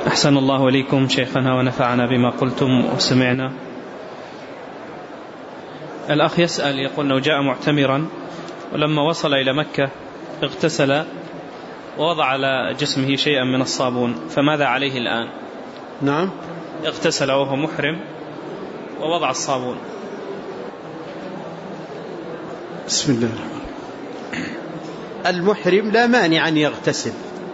أحسن الله إليكم شيخنا ونفعنا بما قلتم وسمعنا. الأخ يسأل يقول أنه جاء معتمرا ولما وصل إلى مكة اغتسل ووضع على جسمه شيئا من الصابون، فماذا عليه الآن؟ نعم، اغتسل وهو محرم ووضع الصابون. بسم الله الرحمن الرحيم. المحرم لا مانع أن يغتسل،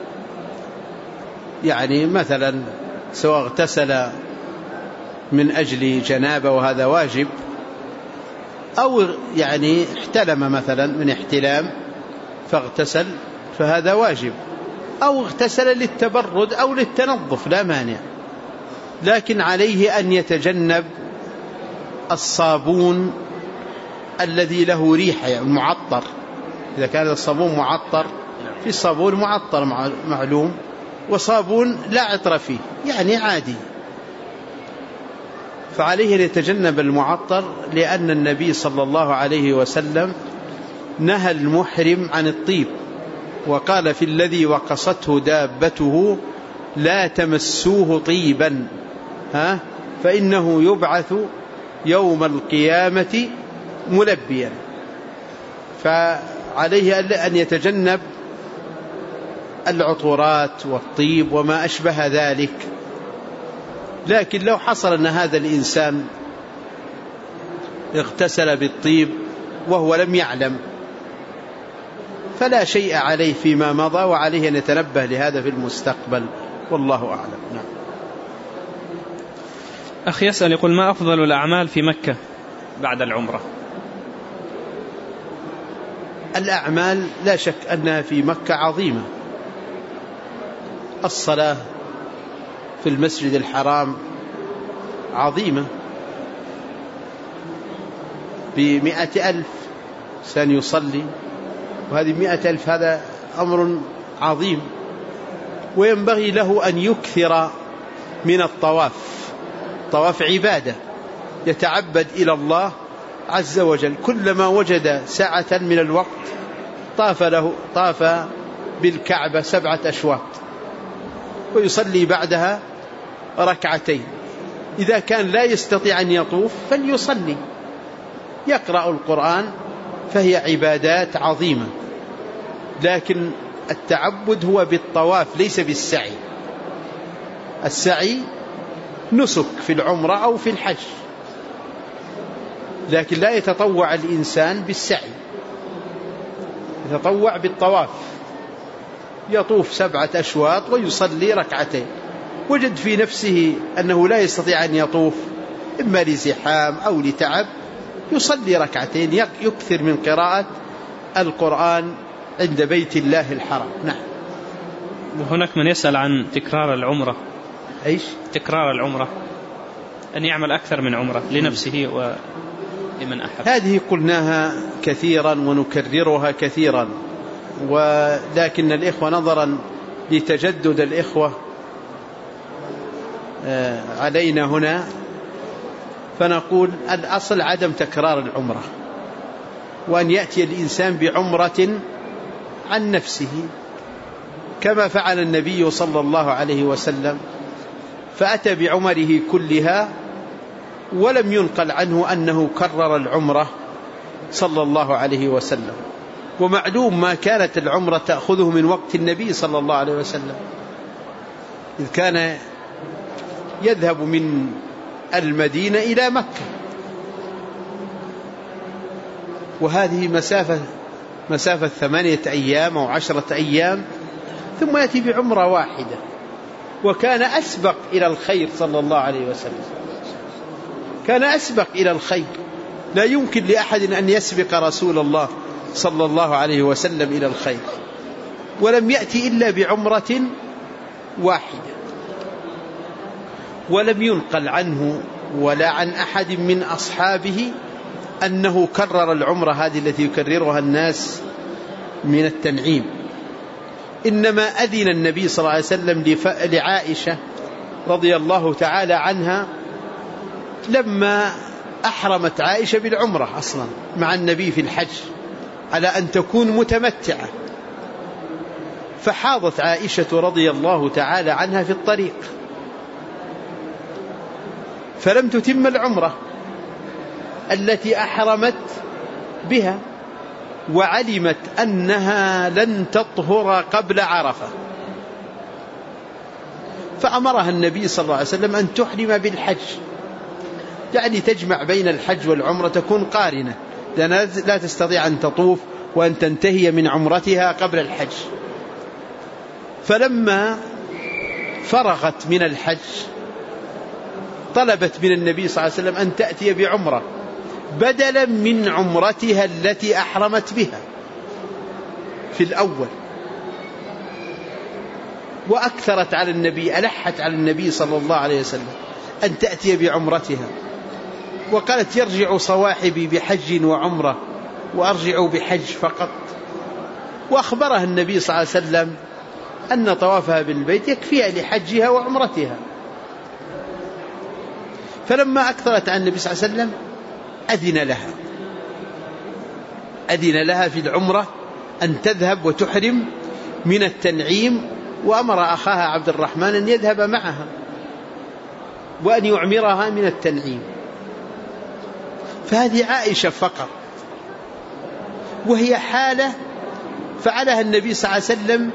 يعني مثلا سواء اغتسل من أجل جنابة وهذا واجب، أو يعني احتلم مثلا من احتلام فاغتسل فهذا واجب، أو اغتسل للتبرد أو للتنظف لا مانع، لكن عليه أن يتجنب الصابون الذي له ريحة، يعني معطر. إذا كان الصابون معطر، في صابون معطر معلوم وصابون لا عطر فيه يعني عادي، فعليه أن يتجنب المعطر، لأن النبي صلى الله عليه وسلم نهى المحرم عن الطيب، وقال في الذي وقصته دابته لا تمسوه طيبا فإنه يبعث يوم القيامة ملبيا. فعليه أن يتجنب العطورات والطيب وما أشبه ذلك. لكن لو حصل أن هذا الإنسان اغتسل بالطيب وهو لم يعلم فلا شيء عليه فيما مضى، وعليه أن يتنبه لهذا في المستقبل، والله أعلم. نعم. أخ يسأل يقول ما أفضل الأعمال في مكة بعد العمرة؟ الأعمال لا شك أنها في مكة عظيمة. الصلاة في المسجد الحرام عظيمة، ب100,000 إنسان يصلي، وهذه 100,000 هذا أمر عظيم، وينبغي له أن يكثر من الطواف. طواف عبادة، يتعبد إلى الله عز وجل، كلما وجد ساعة من الوقت طاف بالكعبة 7 أشواط ويصلي بعدها ركعتين. إذا كان لا يستطيع أن يطوف فليصلي، يقرأ القرآن، فهي عبادات عظيمة. لكن التعبد هو بالطواف ليس بالسعي. السعي نسك في العمرة أو في الحج، لكن لا يتطوع الإنسان بالسعي، يتطوع بالطواف، يطوف 7 أشواط ويصلي ركعتين. وجد في نفسه أنه لا يستطيع أن يطوف إما لزحام أو لتعب، يصلي ركعتين، يكثر من قراءة القرآن عند بيت الله الحرام. نعم. وهناك من يسأل عن تكرار العمرة. إيش؟ تكرار العمرة، أن يعمل أكثر من عمرة لنفسه ولمن أحب. هذه قلناها كثيرا ونكررها كثيرا، ولكن الإخوة نظرا لتجدد الإخوة علينا هنا فنقول الأصل عدم تكرار العمرة، وأن يأتي الإنسان بعمرة عن نفسه كما فعل النبي صلى الله عليه وسلم، فأتى بعمره كلها ولم ينقل عنه أنه كرر العمرة صلى الله عليه وسلم. ومعلوم ما كانت العمرة تأخذه من وقت النبي صلى الله عليه وسلم، إذ كان يذهب من المدينة إلى مكة، وهذه مسافة 8 أيام أو 10 أيام، ثم يأتي بعمرة واحدة، وكان أسبق إلى الخير صلى الله عليه وسلم، كان أسبق إلى الخير. لا يمكن لأحد أن يسبق رسول الله صلى الله عليه وسلم إلى الخير، ولم يأتي إلا بعمرة واحدة، ولم ينقل عنه ولا عن أحد من أصحابه أنه كرر العمرة هذه التي يكررها الناس من التنعيم. إنما أذن النبي صلى الله عليه وسلم لعائشة رضي الله تعالى عنها لما أحرمت عائشة بالعمرة أصلا مع النبي في الحج على أن تكون متمتعة، فحاضت عائشة رضي الله تعالى عنها في الطريق فلم تتم العمرة التي أحرمت بها، وعلمت أنها لن تطهر قبل عرفة، فأمرها النبي صلى الله عليه وسلم أن تحرم بالحج، يعني تجمع بين الحج والعمرة، تكون قارنة، لا تستطيع أن تطوف وأن تنتهي من عمرتها قبل الحج. فلما فرغت من الحج طلبت من النبي صلى الله عليه وسلم أن تأتي بعمرة بدلا من عمرتها التي أحرمت بها في الأول، وأكثرت على النبي، ألحت على النبي صلى الله عليه وسلم أن تأتي بعمرتها، وقالت يرجع صواحبي بحج وعمرة وأرجع بحج فقط. وأخبرها النبي صلى الله عليه وسلم أن طوافها بالبيت يكفيها لحجها وعمرتها. فلما أكثرت عن النبي صلى الله عليه وسلم أذن لها في العمرة أن تذهب وتحرم من التنعيم، وأمر أخاها عبد الرحمن أن يذهب معها وأن يعمرها من التنعيم. فهذه عائشة فقط، وهي حالة فعلها النبي صلى الله عليه وسلم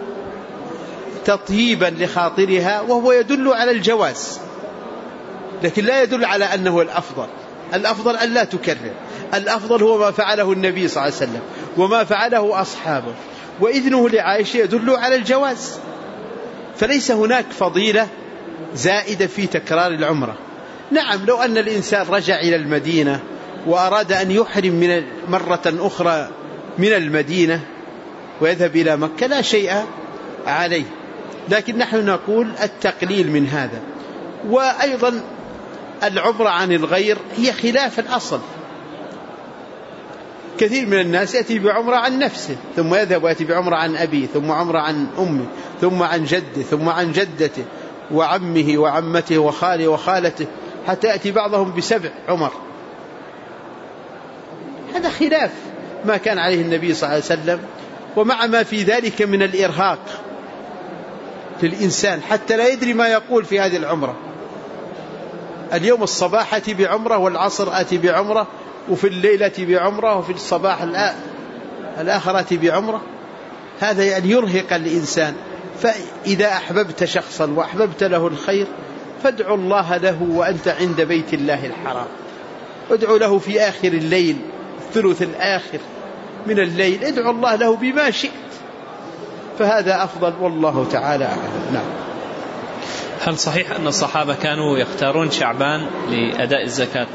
تطييبا لخاطرها، وهو يدل على الجواز، لكن لا يدل على أنه الأفضل. الأفضل أن لا تكرر، الأفضل هو ما فعله النبي صلى الله عليه وسلم وما فعله أصحابه، وإذنه لعائشة يدل على الجواز. فليس هناك فضيلة زائدة في تكرار العمرة. نعم، لو أن الإنسان رجع إلى المدينة وأراد أن يحرم من مرة أخرى من المدينة ويذهب إلى مكة لا شيء عليه، لكن نحن نقول التقليل من هذا. وأيضا العمرة عن الغير هي خلاف الأصل. كثير من الناس يأتي بعمرة عن نفسه ثم يذهب ويأتي بعمرة عن أبيه، ثم عمرة عن أمه، ثم عن جده، ثم عن جدته وعمه وعمته وخاله وخالته، حتى يأتي بعضهم ب7 عمر. هذا خلاف ما كان عليه النبي صلى الله عليه وسلم، ومع ما في ذلك من الإرهاق للإنسان حتى لا يدري ما يقول في هذه العمرة. اليوم الصباح أتي بعمرة، والعصر أتي بعمرة، وفي الليلة أتي بعمرة، وفي الصباح الآخر أتي بعمرة. هذا يعني يرهق الإنسان. فإذا أحببت شخصا وأحببت له الخير فادعو الله له وأنت عند بيت الله الحرام، ادعو له في آخر الليل، الثلث الآخر من الليل، ادعو الله له بما شئت، فهذا أفضل، والله تعالى أعلم. نعم. هل صحيح أن الصحابة كانوا يختارون شعبان لأداء الزكاة؟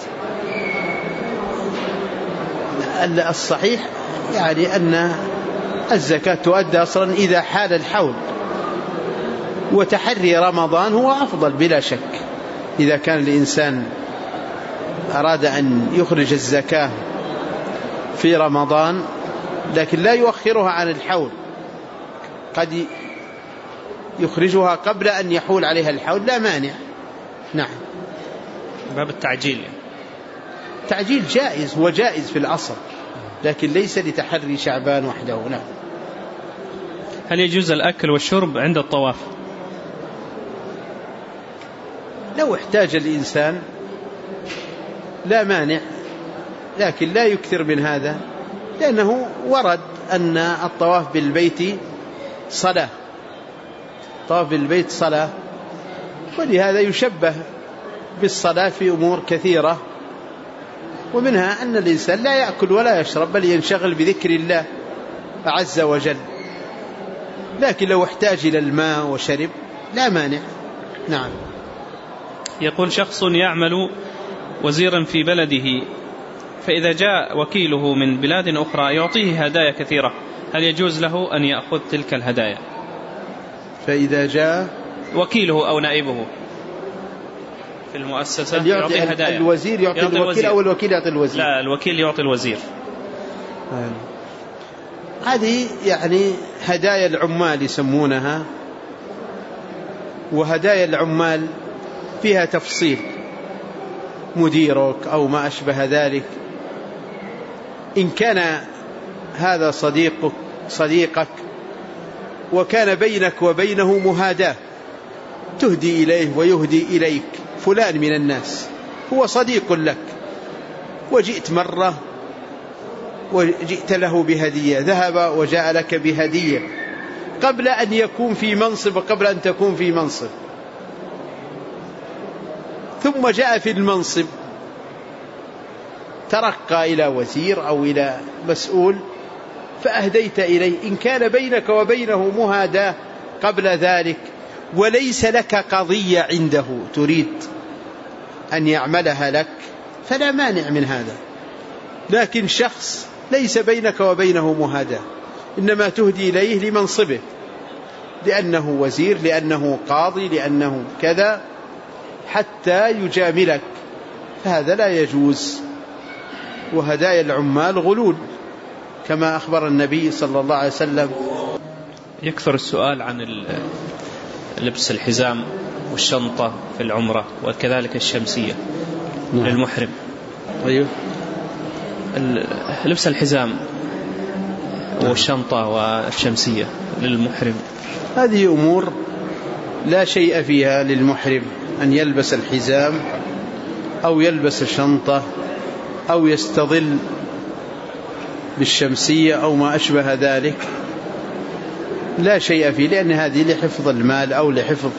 الصحيح يعني أن الزكاة تؤدى أصلا إذا حال الحول، وتحري رمضان هو أفضل بلا شك. إذا كان الإنسان أراد أن يخرج الزكاة في رمضان لكن لا يؤخرها عن الحول، قد يخرجها قبل أن يحول عليها الحول، لا مانع. نعم. باب التعجيل، تعجيل جائز، هو جائز في الأصل، لكن ليس لتحري شعبان وحده. نعم. هل يجوز الأكل والشرب عند الطواف؟ لو احتاج الإنسان لا مانع، لكن لا يكثر من هذا، لأنه ورد أن الطواف بالبيت صلاة، الطواف بالبيت صلاة، ولهذا يشبه بالصلاة في أمور كثيرة، ومنها أن الإنسان لا يأكل ولا يشرب بل ينشغل بذكر الله عز وجل. لكن لو احتاج إلى الماء وشرب لا مانع. نعم. يقول شخص يعمل وزيرا في بلده، فإذا جاء وكيله من بلاد أخرى يعطيه هدايا كثيرة، هل يجوز له أن يأخذ تلك الهدايا؟ فإذا جاء وكيله أو نائبه في المؤسسة يعطي هدايا، الوزير يعطي الوكيل أو الوكيل يعطي الوزير؟ لا، الوكيل يعطي الوزير. هذه يعني هدايا العمال يسمونها، وهدايا العمال فيها تفصيل، مديرك أو ما أشبه ذلك. إن كان هذا صديقك وكان بينك وبينه مهاداة، تهدي إليه ويهدي إليك فلان من الناس، هو صديق لك وجئت مرة وجئت له بهدية، ذهب وجاء لك بهدية قبل أن يكون في منصب وقبل أن تكون في منصب، ثم جاء في المنصب ترقى إلى وزير أو إلى مسؤول فأهديت إليه، إن كان بينك وبينه مهاداة قبل ذلك وليس لك قضية عنده تريد أن يعملها لك فلا مانع من هذا. لكن شخص ليس بينك وبينه مهاداة، إنما تهدي إليه لمنصبه، لأنه وزير، لأنه قاضي، لأنه كذا، حتى يجاملك، فهذا لا يجوز. وهدايا العمال غلول كما أخبر النبي صلى الله عليه وسلم. يكثر السؤال عن لبس الحزام والشنطة في العمرة وكذلك الشمسية للمحرم. أيوه، لبس الحزام والشنطة والشمسية للمحرم هذه أمور لا شيء فيها للمحرم، أن يلبس الحزام أو يلبس الشنطة أو يستظل بالشمسية أو ما أشبه ذلك، لا شيء فيه، لأن هذه لحفظ المال أو لحفظ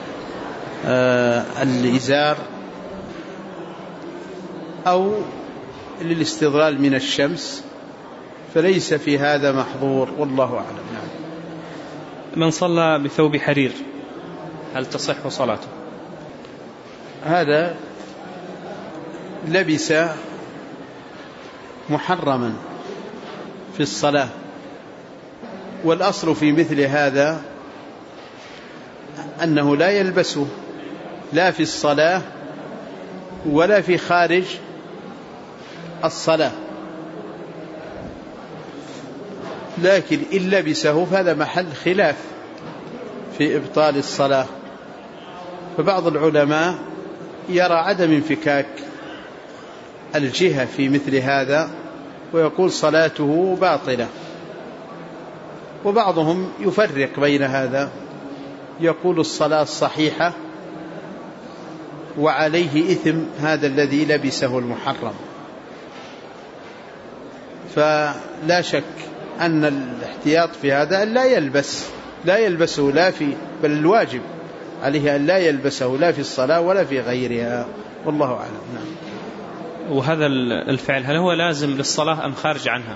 الإزار أو للاستظلال من الشمس، فليس في هذا محظور، والله أعلم. نعم. من صلى بثوب حرير هل تصح صلاته؟ هذا لبس محرما في الصلاة، والأصل في مثل هذا أنه لا يلبسه لا في الصلاة ولا في خارج الصلاة، لكن إن لبسه فهذا محل خلاف في إبطال الصلاة. فبعض العلماء يرى عدم انفكاك الجهة في مثل هذا ويقول صلاته باطلة، وبعضهم يفرق بين هذا، يقول الصلاة صحيحة وعليه إثم هذا الذي لبسه المحرم. فلا شك أن الاحتياط في هذا أن لا يلبسه لا في، بل الواجب عليه أن لا يلبسه لا في الصلاة ولا في غيرها، والله أعلم. نعم. وهذا الفعل هل هو لازم للصلاة أم خارج عنها؟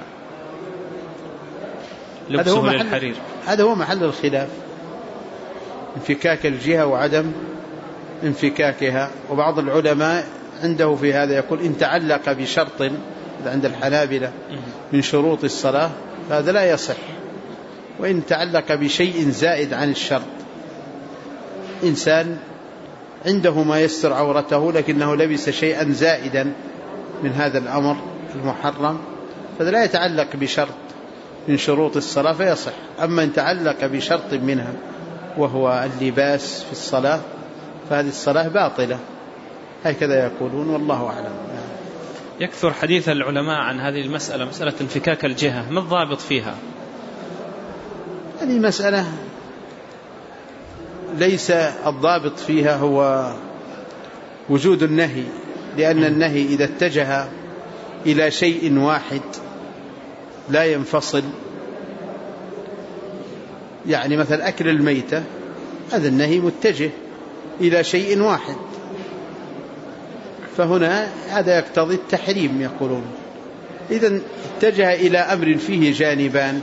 لبسه للحرير هذا هو محل الخلاف، انفكاك الجهة وعدم انفكاكها. وبعض العلماء عنده في هذا يقول إن تعلق بشرط عند الحنابلة من شروط الصلاة هذا لا يصح، وإن تعلق بشيء زائد عن الشرط، إنسان عنده ما يستر عورته لكنه لبس شيئا زائدا من هذا الأمر المحرم، فهذا لا يتعلق بشرط من شروط الصلاة فيصح. أما إن تعلق بشرط منها وهو اللباس في الصلاة فهذه الصلاة باطلة، هكذا يقولون، والله أعلم. يكثر حديث العلماء عن هذه المسألة، مسألة انفكاك الجهة، ما الضابط فيها؟ هذه مسألة ليس الضابط فيها هو وجود النهي، لأن النهي إذا اتجه إلى شيء واحد لا ينفصل، يعني مثل أكل الميتة، هذا النهي متجه إلى شيء واحد، فهنا هذا يقتضي التحريم يقولون. إذن اتجه إلى أمر فيه جانبان،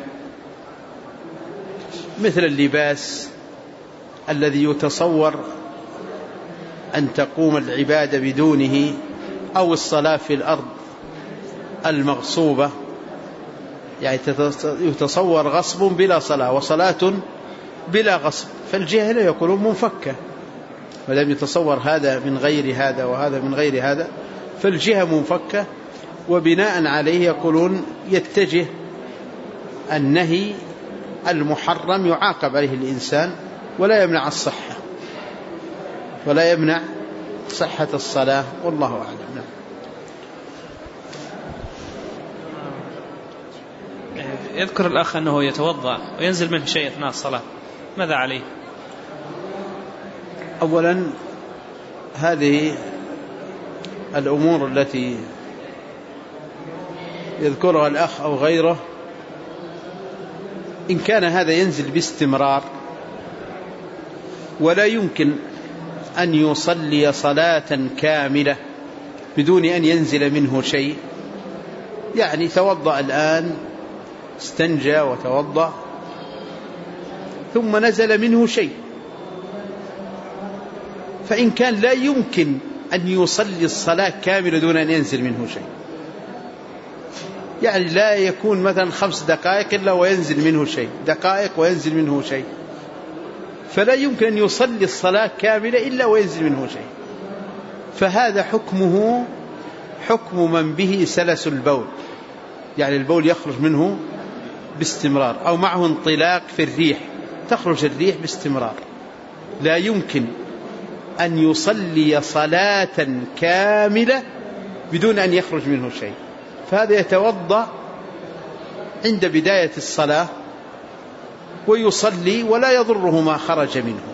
مثل اللباس الذي يتصور أن تقوم العبادة بدونه، أو الصلاة في الأرض المغصوبة، يعني يتصور غصب بلا صلاة وصلاة بلا غصب، فالجهة لا يقولون منفكة، ولم يتصور هذا من غير هذا وهذا من غير هذا، فالجهة منفكة، وبناء عليه يقولون يتجه النهي المحرم يعاقب عليه الإنسان ولا يمنع الصحة ولا يمنع صحة الصلاة، والله أعلم. يذكر الأخ أنه يتوضأ وينزل منه شيء أثناء الصلاة، ماذا عليه؟ أولا هذه الأمور التي يذكرها الأخ أو غيره، إن كان هذا ينزل باستمرار ولا يمكن أن يصلي صلاة كاملة بدون أن ينزل منه شيء، يعني توضأ الآن، استنجى وتوضأ، ثم نزل منه شيء، فإن كان لا يمكن أن يصلي الصلاة كاملة دون أن ينزل منه شيء، يعني لا يكون مثلا 5 دقائق إلا وينزل منه شيء، دقائق وينزل منه شيء، فلا يمكن أن يصلي الصلاة كاملة إلا وينزل منه شيء، فهذا حكمه حكم من به سلس البول، يعني البول يخرج منه باستمرار، أو معه انطلاق في الريح، تخرج الريح باستمرار، لا يمكن أن يصلي صلاة كاملة بدون أن يخرج منه شيء، فهذا يتوضأ عند بداية الصلاة ويصلي ولا يضره ما خرج منه،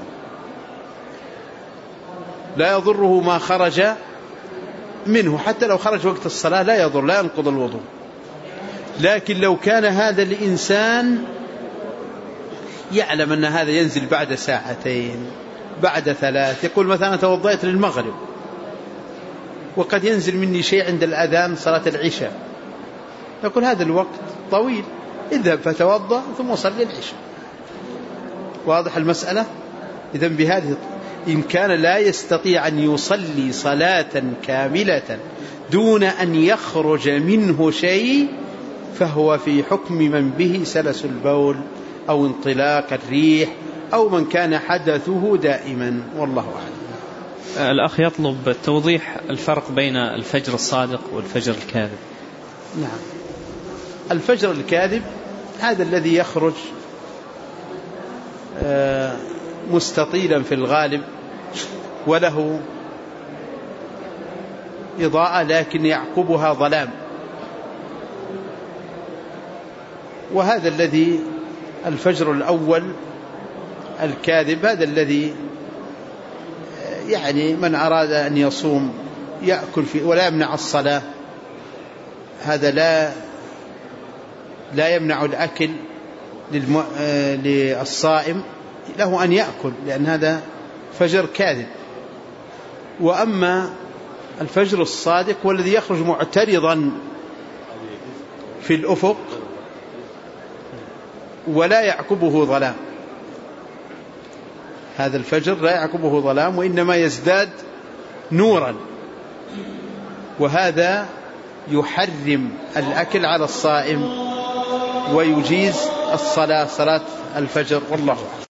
لا يضره ما خرج منه، حتى لو خرج وقت الصلاة لا يضر، لا ينقض الوضوء. لكن لو كان هذا الإنسان يعلم أن هذا ينزل بعد 2 ساعات بعد 3، يقول مثلا توضأت للمغرب وقد ينزل مني شيء عند الأذان صلاة العشاء، يقول هذا الوقت طويل، اذهب فتوضأ ثم صلي العشاء. واضح المسألة؟ إذن بهذه إن كان لا يستطيع أن يصلي صلاة كاملة دون أن يخرج منه شيء فهو في حكم من به سلس البول أو انطلاق الريح أو من كان حدثه دائما، والله أعلم. الأخ يطلب توضيح الفرق بين الفجر الصادق والفجر الكاذب. نعم، الفجر الكاذب هذا الذي يخرج مستطيلا في الغالب وله إضاءة لكن يعقبها ظلام، وهذا الذي الفجر الأول الكاذب هذا الذي يعني من أراد أن يصوم يأكل فيه ولا يمنع الصلاة، هذا لا يمنع الأكل للصائم، له أن يأكل لأن هذا فجر كاذب. وأما الفجر الصادق والذي يخرج معترضا في الأفق ولا يعقبه ظلام، هذا الفجر لا يعقبه ظلام وإنما يزداد نورا، وهذا يحرم الأكل على الصائم ويجيز الصلاة، صلاة الفجر، والله أعلم.